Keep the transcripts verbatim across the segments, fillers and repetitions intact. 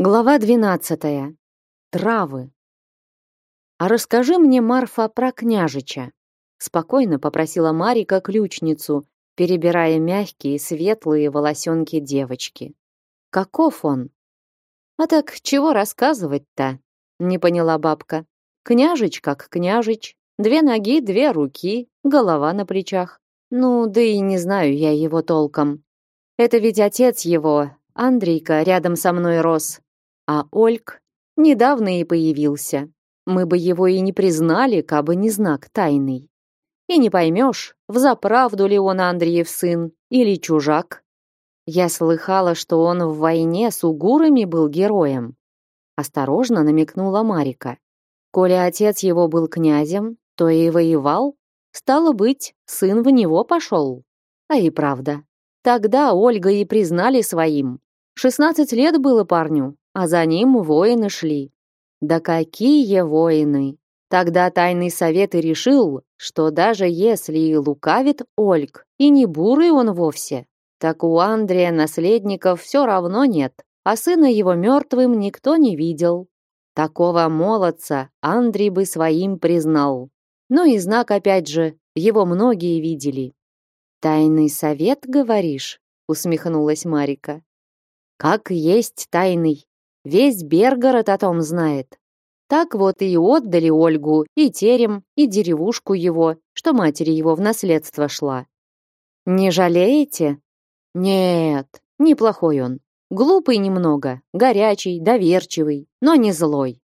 Глава двенадцатая. Травы. А расскажи мне, Марфа, про княжича, спокойно попросила Марика ключницу, перебирая мягкие светлые волосенки девочки. Каков он? А так чего рассказывать-то? Не поняла бабка. Княжич как княжич, две ноги, две руки, голова на плечах. Ну, да и не знаю я его толком. Это ведь отец его, Андрейка, рядом со мной рос. А Ольг недавно и появился. Мы бы его и не признали, кабы не знак тайный. И не поймешь, взаправду ли он Андреев сын или чужак. Я слыхала, что он в войне с угурами был героем. Осторожно намекнула Марика. Коли отец его был князем, то и воевал. Стало быть, сын в него пошел. А и правда. Тогда Ольга и признали своим. Шестнадцать лет было парню, а за ним воины шли. Да какие воины! Тогда тайный совет и решил, что даже если и лукавит Ольг, и не бурый он вовсе, так у Андрея наследников все равно нет, а сына его мертвым никто не видел. Такого молодца Андрей бы своим признал. Ну и знак опять же, его многие видели. «Тайный совет, говоришь?» — усмехнулась Марика. «Как есть тайный. Весь Бергород о том знает. Так вот и отдали Ольгу, и терем, и деревушку его, что матери его в наследство шла. Не жалеете? Нет, неплохой он. Глупый немного, горячий, доверчивый, но не злой».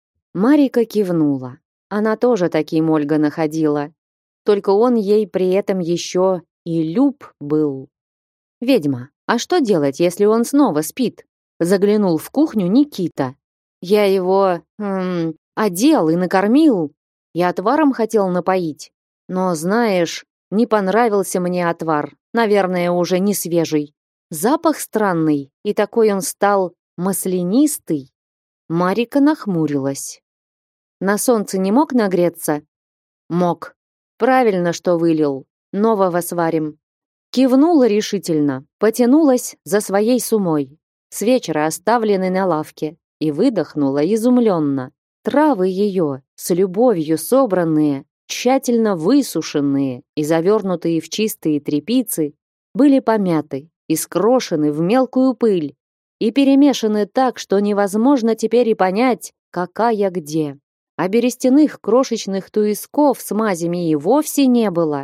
Марика кивнула. Она тоже таким Ольга находила. Только он ей при этом еще и люб был. «Ведьма, а что делать, если он снова спит?» Заглянул в кухню Никита. «Я его эм, одел и накормил. Я отваром хотел напоить. Но, знаешь, не понравился мне отвар. Наверное, уже не свежий. Запах странный, и такой он стал маслянистый». Марика нахмурилась. «На солнце не мог нагреться?» «Мог. Правильно, что вылил. Нового сварим». Кивнула решительно, потянулась за своей сумой, с вечера оставленной на лавке, и выдохнула изумленно. Травы ее, с любовью собранные, тщательно высушенные и завернутые в чистые тряпицы, были помяты и скрошены в мелкую пыль и перемешаны так, что невозможно теперь и понять, какая где. А берестяных крошечных туисков с мазями и вовсе не было.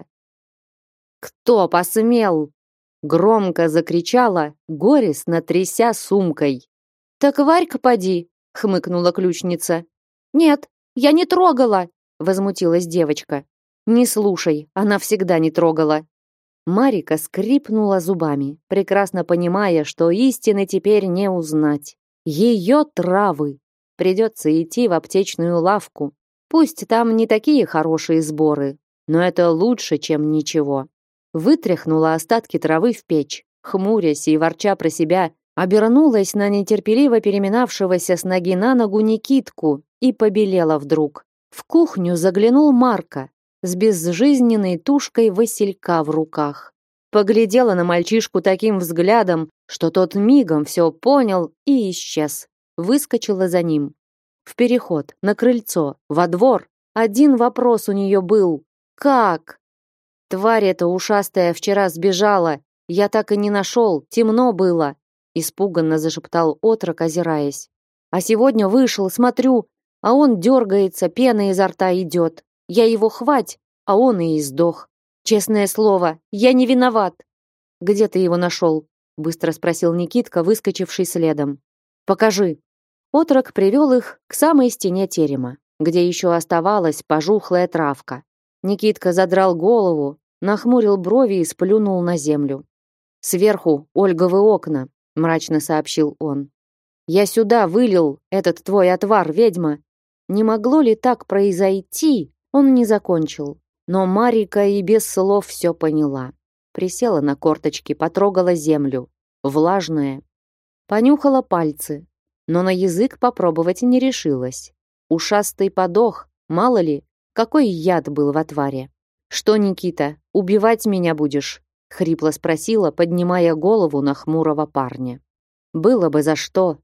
«Кто посмел?» — громко закричала, горестно тряся сумкой. «Так Варька поди!» — хмыкнула ключница. «Нет, я не трогала!» — возмутилась девочка. «Не слушай, она всегда не трогала!» Марика скрипнула зубами, прекрасно понимая, что истины теперь не узнать. Ее травы! Придется идти в аптечную лавку. Пусть там не такие хорошие сборы, но это лучше, чем ничего. Вытряхнула остатки травы в печь, хмурясь и ворча про себя, обернулась на нетерпеливо переминавшегося с ноги на ногу Никитку и побелела вдруг. В кухню заглянул Марка с безжизненной тушкой василька в руках. Поглядела на мальчишку таким взглядом, что тот мигом все понял и исчез. Выскочила за ним. В переход, на крыльцо, во двор. Один вопрос у нее был. Как? Тварь эта ушастая вчера сбежала. Я так и не нашел, темно было. Испуганно зашептал отрок, озираясь. А сегодня вышел, смотрю, а он дергается, пена изо рта идет. Я его хвать, а он и издох. Честное слово, я не виноват. Где ты его нашел? Быстро спросил Никитка, выскочивший следом. Покажи. Отрок привел их к самой стене терема, где еще оставалась пожухлая травка. Никитка задрал голову, нахмурил брови и сплюнул на землю. «Сверху Ольговы окна», — мрачно сообщил он. «Я сюда вылил этот твой отвар, ведьма». Не могло ли так произойти, он не закончил. Но Марика и без слов все поняла. Присела на корточки, потрогала землю. Влажная. Понюхала пальцы, но на язык попробовать не решилась. Ушастый подох, мало ли, какой яд был в отваре. «Что, Никита, убивать меня будешь?» — хрипло спросила, поднимая голову на хмурого парня. «Было бы за что.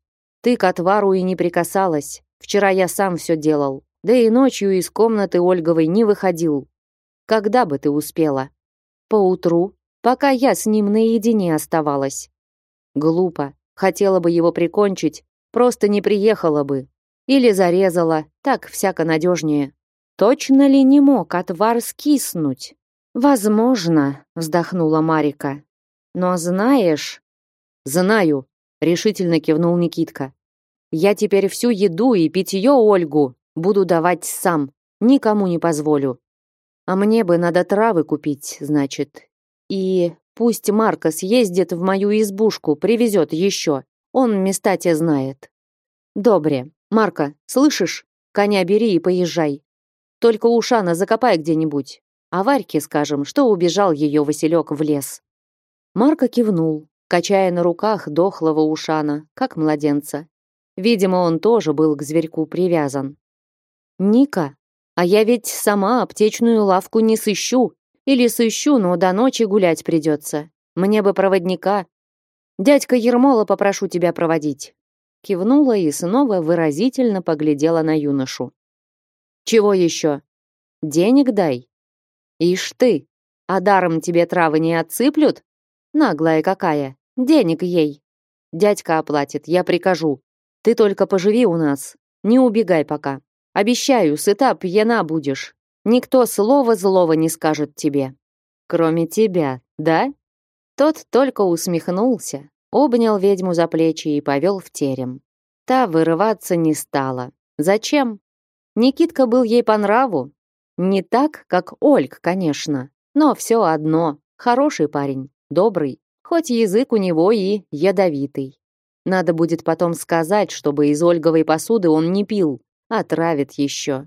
Ты к отвару и не прикасалась. Вчера я сам все делал. Да и ночью из комнаты Ольговой не выходил. Когда бы ты успела? Поутру, пока я с ним наедине оставалась. Глупо. Хотела бы его прикончить, просто не приехала бы. Или зарезала, так всяко надежнее. Точно ли не мог отвар скиснуть? Возможно, вздохнула Марика. Но знаешь... Знаю, решительно кивнул Никитка. Я теперь всю еду и питье Ольгу буду давать сам, никому не позволю. А мне бы надо травы купить, значит. И пусть Марка съездит в мою избушку, привезет еще. Он места те знает. Добре. Марка, слышишь? Коня бери и поезжай. Только Ушана закопай где-нибудь. А Варьке скажем, что убежал ее Василек в лес. Марка кивнул, качая на руках дохлого Ушана, как младенца. Видимо, он тоже был к зверьку привязан. Ника, а я ведь сама аптечную лавку не сыщу. Или сыщу, но до ночи гулять придется. Мне бы проводника. Дядька Ермола попрошу тебя проводить. Кивнула и снова выразительно поглядела на юношу. Чего еще? Денег дай. Ишь ты, а даром тебе травы не отсыплют? Наглая какая, денег ей. Дядька оплатит, я прикажу. Ты только поживи у нас, не убегай пока. Обещаю, сыта пьяна будешь. Никто слова злого не скажет тебе. Кроме тебя, да? Тот только усмехнулся, обнял ведьму за плечи и повел в терем. Та вырываться не стала. Зачем? Никитка был ей по нраву. Не так, как Ольг, конечно, но все одно. Хороший парень, добрый, хоть язык у него и ядовитый. Надо будет потом сказать, чтобы из Ольговой посуды он не пил, отравит еще.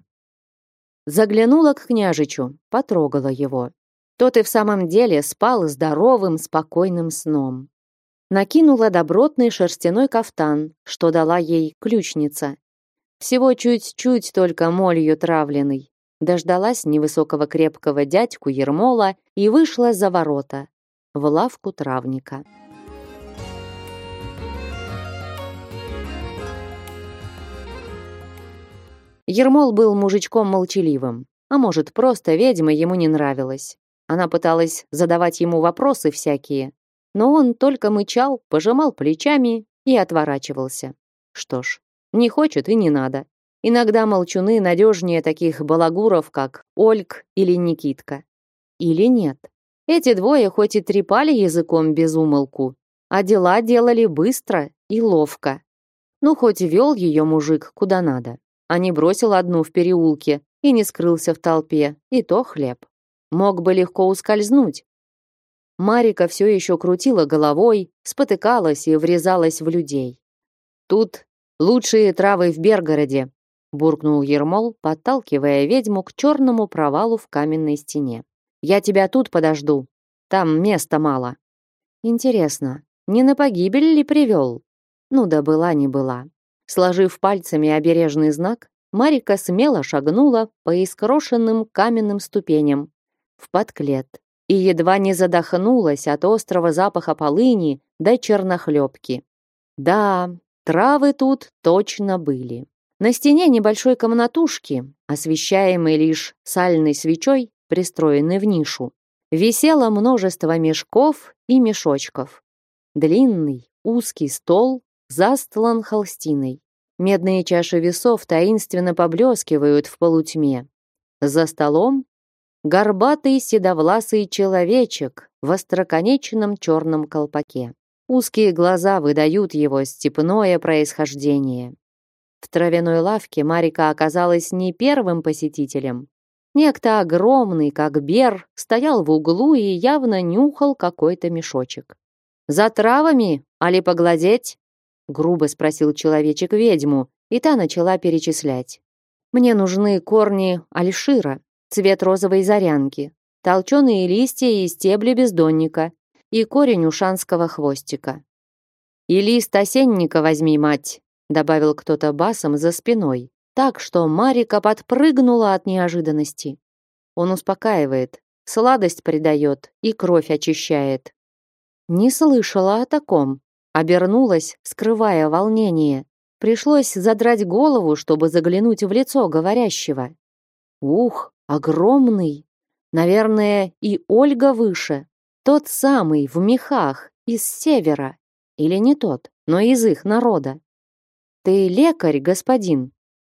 Заглянула к княжичу, потрогала его. Тот и в самом деле спал здоровым, спокойным сном. Накинула добротный шерстяной кафтан, что дала ей ключница. Всего чуть-чуть только молью травленный. Дождалась невысокого крепкого дядьку Ермола и вышла за ворота, в лавку травника. Ермол был мужичком молчаливым, а может, просто ведьма ему не нравилась. Она пыталась задавать ему вопросы всякие, но он только мычал, пожимал плечами и отворачивался. Что ж, не хочет и не надо. Иногда молчуны надежнее таких балагуров, как Ольг или Никитка. Или нет. Эти двое хоть и трепали языком без умолку, а дела делали быстро и ловко. Ну, хоть вел ее мужик куда надо, а не бросил одну в переулке и не скрылся в толпе, и то хлеб. Мог бы легко ускользнуть. Марика все еще крутила головой, спотыкалась и врезалась в людей. «Тут лучшие травы в Бергороде», буркнул Ермол, подталкивая ведьму к черному провалу в каменной стене. «Я тебя тут подожду. Там места мало». Интересно, не на погибель ли привел? Ну да была не была. Сложив пальцами обережный знак, Марика смело шагнула по искрошенным каменным ступеням в подклет и едва не задохнулась от острого запаха полыни до чернохлебки. Да, травы тут точно были. На стене небольшой комнатушки, освещаемой лишь сальной свечой, пристроенной в нишу, висело множество мешков и мешочков. Длинный, узкий стол застлан холстиной. Медные чаши весов таинственно поблескивают в полутьме. За столом горбатый седовласый человечек в остроконечном черном колпаке. Узкие глаза выдают его степное происхождение. В травяной лавке Марика оказалась не первым посетителем. Некто огромный, как бер, стоял в углу и явно нюхал какой-то мешочек. «За травами, али поглядеть?» — грубо спросил человечек ведьму, и та начала перечислять. «Мне нужны корни альшира, цвет розовой зарянки, толченые листья и стебли бездонника и корень ушанского хвостика». «И лист осенника возьми, мать», — добавил кто-то басом за спиной, так что Марика подпрыгнула от неожиданности. Он успокаивает, сладость придает и кровь очищает. Не слышала о таком, обернулась, скрывая волнение. Пришлось задрать голову, чтобы заглянуть в лицо говорящего. Ух, огромный! Наверное, и Ольга выше. Тот самый в мехах из севера. Или не тот, но из их народа. Ты лекарь, господин?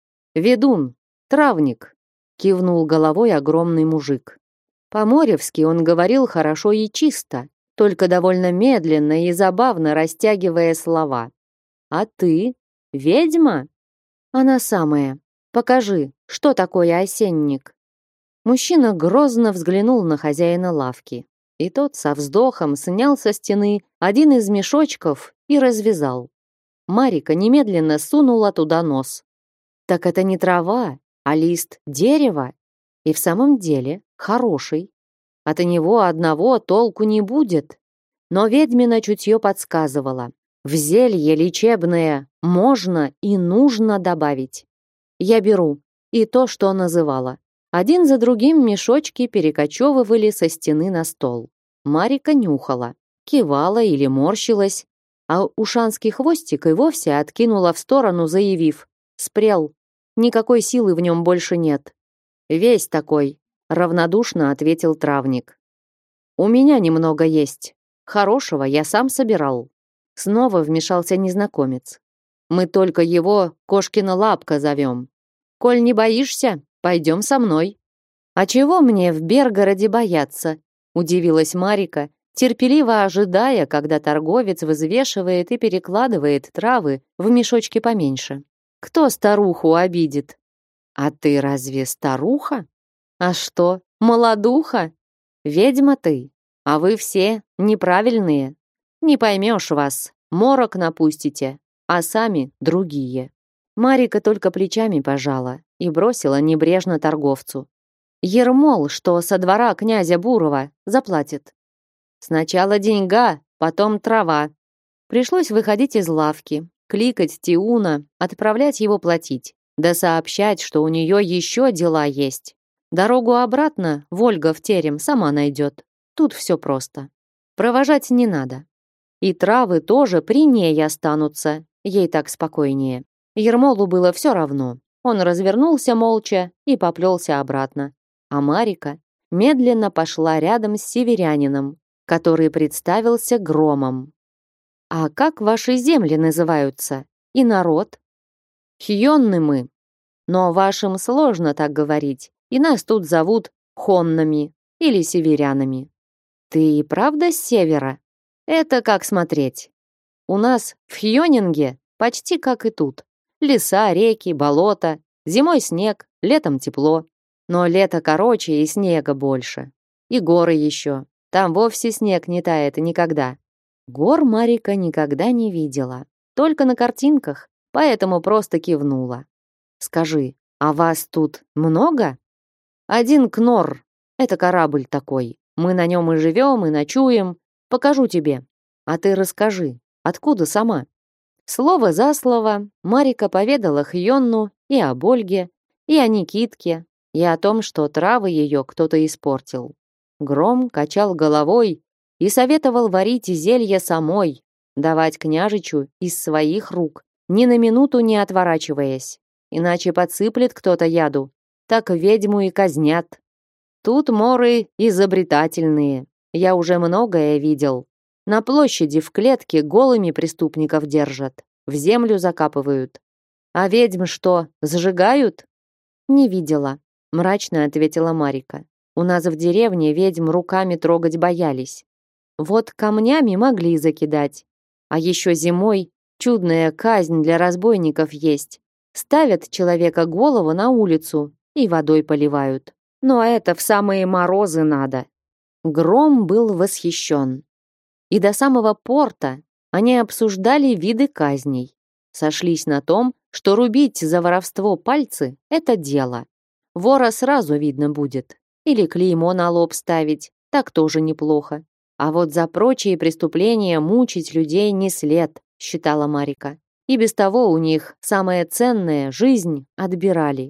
Ведун, травник, кивнул головой огромный мужик. По-моревски он говорил хорошо и чисто, только довольно медленно и забавно растягивая слова. А ты ведьма? Она самая. Покажи, что такое осенник. Мужчина грозно взглянул на хозяина лавки, и тот со вздохом снял со стены один из мешочков и развязал. Марика немедленно сунула туда нос. Так это не трава, а лист дерева. И в самом деле хороший. От него одного толку не будет. Но ведьмина чутье подсказывало. В зелье лечебное можно и нужно добавить. Я беру и то, что называла. Один за другим мешочки перекочевывали со стены на стол. Марика нюхала, кивала или морщилась, а ушанский хвостик и вовсе откинула в сторону, заявив: «Спрел, никакой силы в нем больше нет». «Весь такой», — равнодушно ответил травник. «У меня немного есть. Хорошего я сам собирал». Снова вмешался незнакомец. «Мы только его Кошкина лапка зовем. Коль не боишься, пойдем со мной». «А чего мне в Бергороде бояться?» — удивилась Марика, терпеливо ожидая, когда торговец взвешивает и перекладывает травы в мешочки поменьше. «Кто старуху обидит?» «А ты разве старуха?» «А что, молодуха? Ведьма ты, а вы все неправильные. Не поймешь вас, морок напустите, а сами другие». Марика только плечами пожала и бросила небрежно торговцу. «Ермол, что со двора князя Бурова, заплатит. Сначала деньга, потом трава». Пришлось выходить из лавки, кликать Тиуна, отправлять его платить, да сообщать, что у нее еще дела есть. Дорогу обратно Вольга в терем сама найдет. Тут все просто. Провожать не надо. И травы тоже при ней останутся, ей так спокойнее. Ермолу было все равно. Он развернулся молча и поплелся обратно. А Марика медленно пошла рядом с северянином, который представился Громом. «А как ваши земли называются? И народ?» «Хьонны мы. Но вашим сложно так говорить, и нас тут зовут Хоннами или северянами». «Ты и правда с севера?» «Это как смотреть. У нас в Хьонинге почти как и тут. Леса, реки, болота, зимой снег, летом тепло. Но лето короче и снега больше. И горы еще. Там вовсе снег не тает никогда». Гор Марика никогда не видела. Только на картинках, поэтому просто кивнула. «Скажи, а вас тут много?» «Один Кнор. Это корабль такой. Мы на нем и живем, и ночуем. Покажу тебе. А ты расскажи, откуда сама?» Слово за слово Марика поведала Хьонну и об Ольге, и о Никитке, и о том, что травы ее кто-то испортил. Гром качал головой и советовал варить зелье самой, давать княжичу из своих рук, ни на минуту не отворачиваясь. Иначе подсыплет кто-то яду, так ведьму и казнят. Тут моры изобретательные. Я уже многое видел. На площади в клетке голыми преступников держат, в землю закапывают. А ведьм что, сжигают? Не видела, мрачно ответила Марика. У нас в деревне ведьм руками трогать боялись. Вот камнями могли закидать. А еще зимой чудная казнь для разбойников есть. Ставят человека голову на улицу и водой поливают. Но это в самые морозы надо. Гром был восхищен. И до самого порта они обсуждали виды казней. Сошлись на том, что рубить за воровство пальцы – это дело. Вора сразу видно будет. Или клеймо на лоб ставить, так тоже неплохо. А вот за прочие преступления мучить людей не след, считала Марика. И без того у них самое ценное – жизнь отбирали.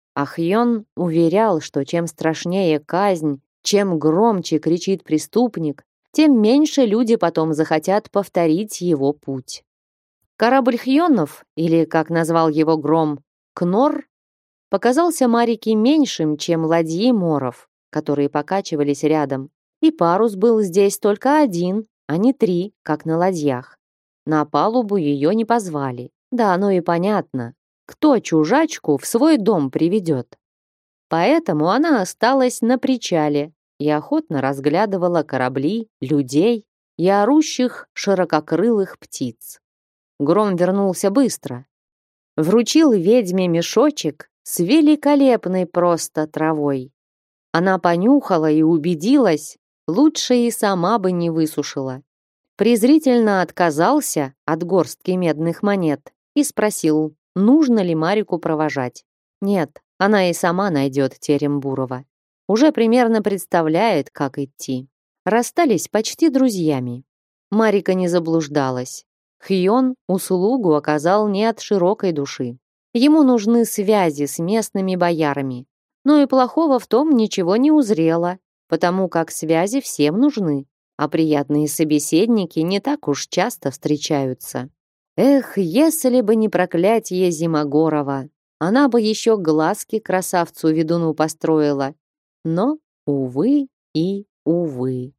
Ахьон уверял, что чем страшнее казнь, чем громче кричит преступник, тем меньше люди потом захотят повторить его путь. Корабль Хьонов, или, как назвал его Гром, Кнор, показался Марике меньшим, чем ладьи Моров, которые покачивались рядом. И парус был здесь только один, а не три, как на ладьях. На палубу ее не позвали. Да, оно и понятно. Кто чужачку в свой дом приведет? Поэтому она осталась на причале и охотно разглядывала корабли, людей и орущих ширококрылых птиц. Гром вернулся быстро. Вручил ведьме мешочек с великолепной просто травой. Она понюхала и убедилась, лучше и сама бы не высушила. Презрительно отказался от горстки медных монет и спросил, нужно ли Марику провожать. Нет, она и сама найдет терем Бурова. Уже примерно представляет, как идти. Расстались почти друзьями. Марика не заблуждалась. Хьон услугу оказал не от широкой души. Ему нужны связи с местными боярами. Но и плохого в том ничего не узрела, потому как связи всем нужны, а приятные собеседники не так уж часто встречаются. Эх, если бы не проклятие Зимогорова, она бы еще глазки красавцу-ведуну построила. Но, увы и увы.